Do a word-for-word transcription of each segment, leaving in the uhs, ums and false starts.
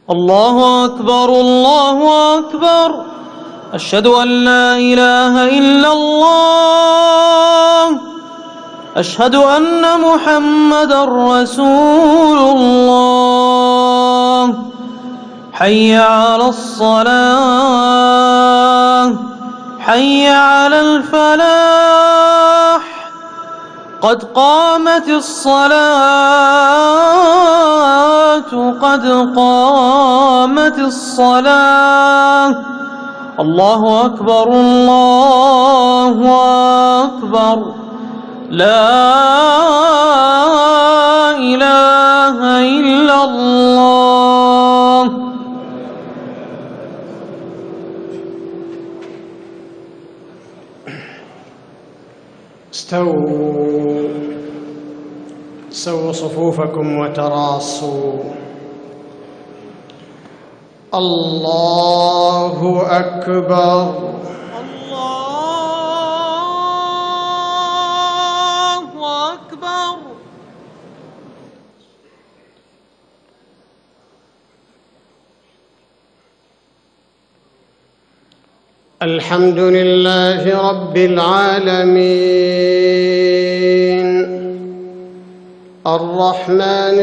الله أكبر الله أكبر. أشهد أن لا إله إلا الله. أشهد أن محمدًا رسول الله. حي على الصلاة، حي على الفلاح، قد قامت الصلاة، قد قامت الصلاة. الله أكبر الله أكبر. لا إله إلا الله. استووا سووا صفوفكم وتراصوا. الله أكبر. الله أكبر. الحمد لله رب العالمين، الرحمن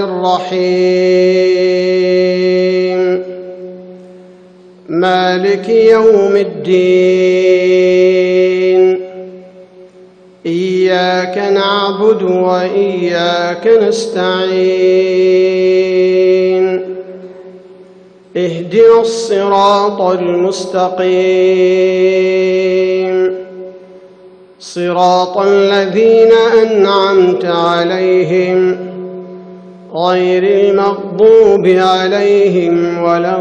الرحيم، مالك يوم الدين. إياك نعبد وإياك نستعين. اهدنا الصراط المستقيم، صراط الذين أنعمت عليهم غير المغضوب عليهم ولا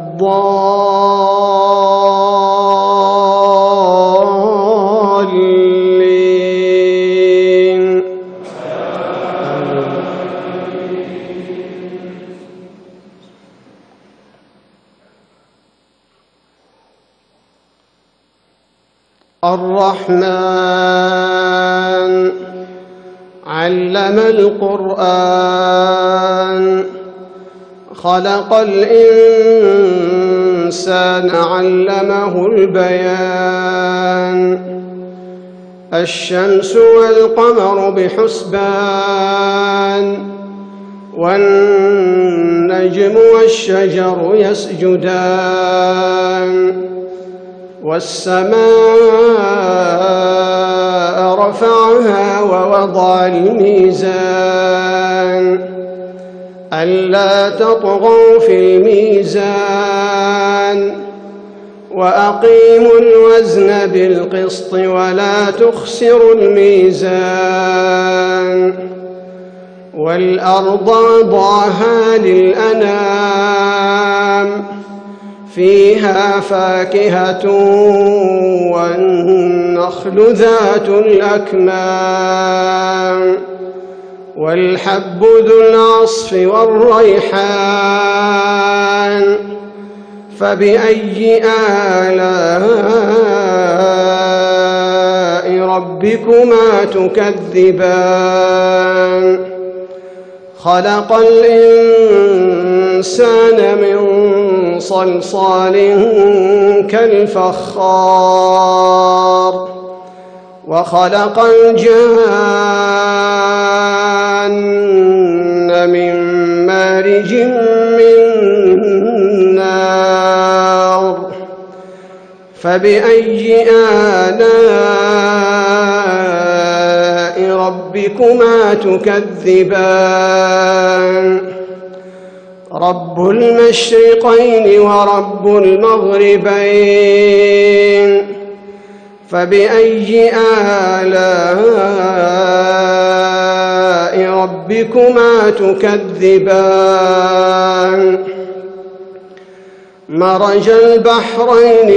الضالين. الرحمن علم القرآن، خلق الإنسان علمه البيان. الشمس والقمر بحسبان، والنجم والشجر يسجدان. والسماء رفعها ووضع الميزان، ألا تطغوا في الميزان، وأقيموا الوزن بالقسط ولا تخسروا الميزان. والأرض وضعها للأنام، فيها فاكهة والنخل ذات الأكمام، والحب ذو العصف والريحان. فبأي آلاء ربكما تكذبان؟ خلق الإنسان من صلصال كالفخار، وخلق الجان من مارج من نار. فبأي آلاء ربكما تكذبان؟ رب المشرقين ورب المغربين. فبأي آلاء ربكما تكذبان؟ مرج البحرين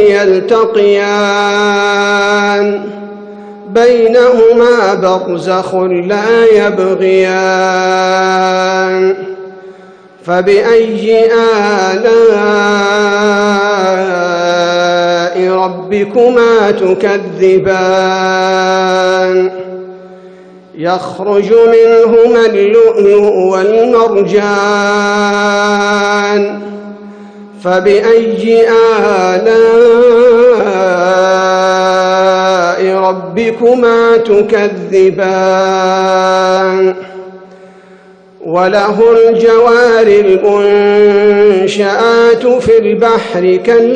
يلتقيان، بينهما برزخ لا يبغيان. فبأي آلاء ربكما تكذبان؟ يخرج منهما اللؤلؤ والمرجان، فبأي آلاء ربكما تكذبان وله الجوار المنشآت في البحر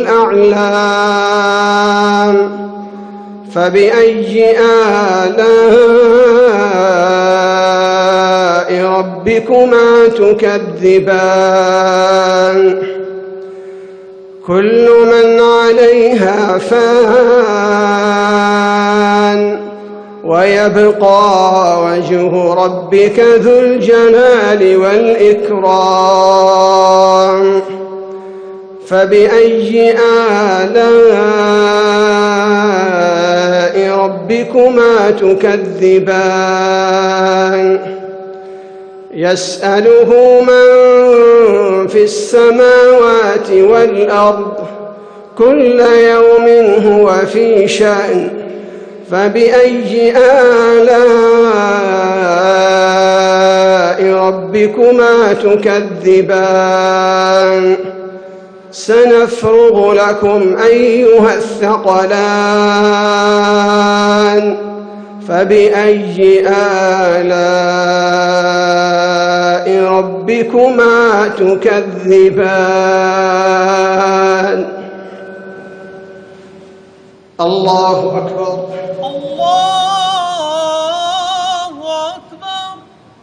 كالأعلام فبأي آلاء ربكما تكذبان كل من عليها فان ويبقى وجه ربك ذو الجلال والإكرام فبأي آلاء ربكما تكذبان يسأله من في السماوات والأرض كل يوم هو في شأن فبأي آلاء ربكما تكذبان سنفرغ لكم أيها الثقلان فبأي آلاء ربكما تكذبان الله أكبر الله أكبر.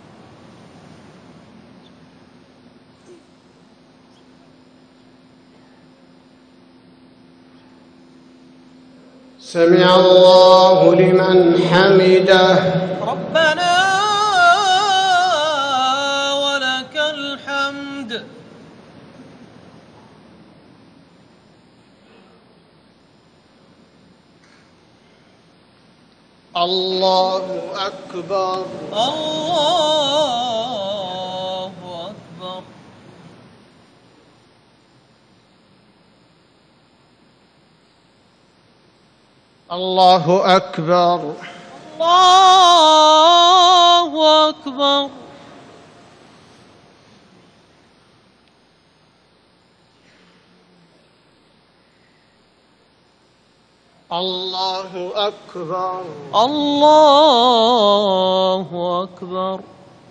سمع الله لمن حمده ربنا ولك الحمد. الله أكبر الله أكبر. الله أكبر الله أكبر. الله أكبر الله أكبر.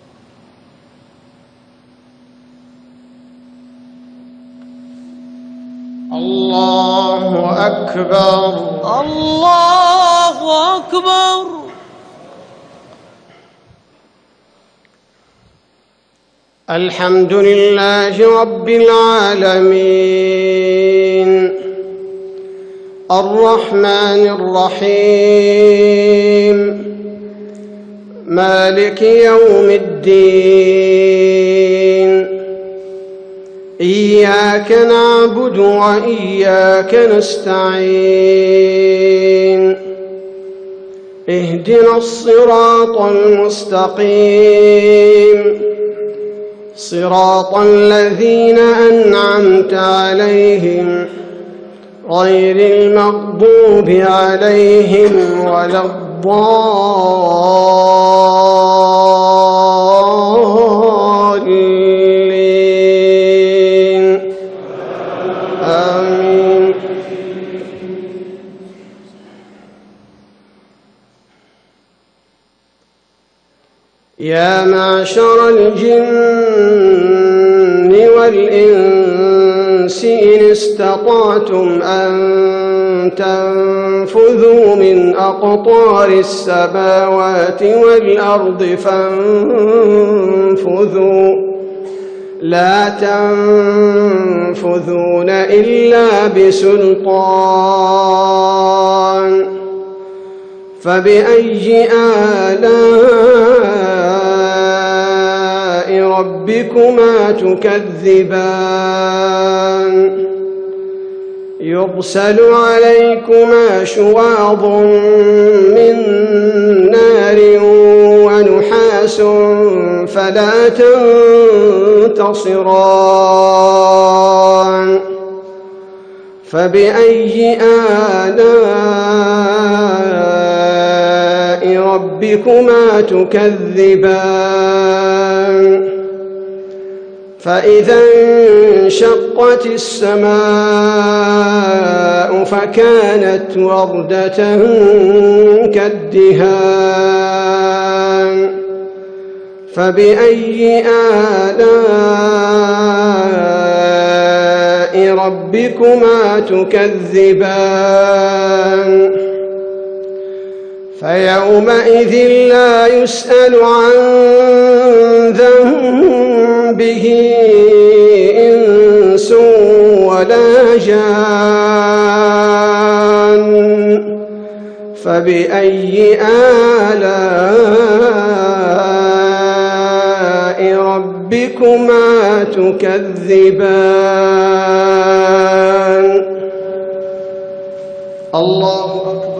الله أكبر الله أكبر. الحمد لله رب العالمين الرحمن الرحيم مالك يوم الدين إياك نعبد وإياك نستعين اهدنا الصراط المستقيم صراط الذين أنعمت عليهم غير المغضوب عليهم ولا الضالين آمين. يا معشر الجن والإنس إن استطعتم أن تنفذوا من أقطار السماوات والأرض فانفذوا لا تنفذون إلا بسلطان فبأي آلاء ربكما تكذبان يرسل عليكما شواظ من نار ونحاس فلا تنتصران فبأي آلاء ربكما تكذبان فإذا انشقت السماء فكانت وردة كالدهان فبأي آلاء ربكما تكذبان فيومئذ لا يسأل عن ذنبه إنس ولا جان فبأي آلاء ربكما تكذبان الله أكبر.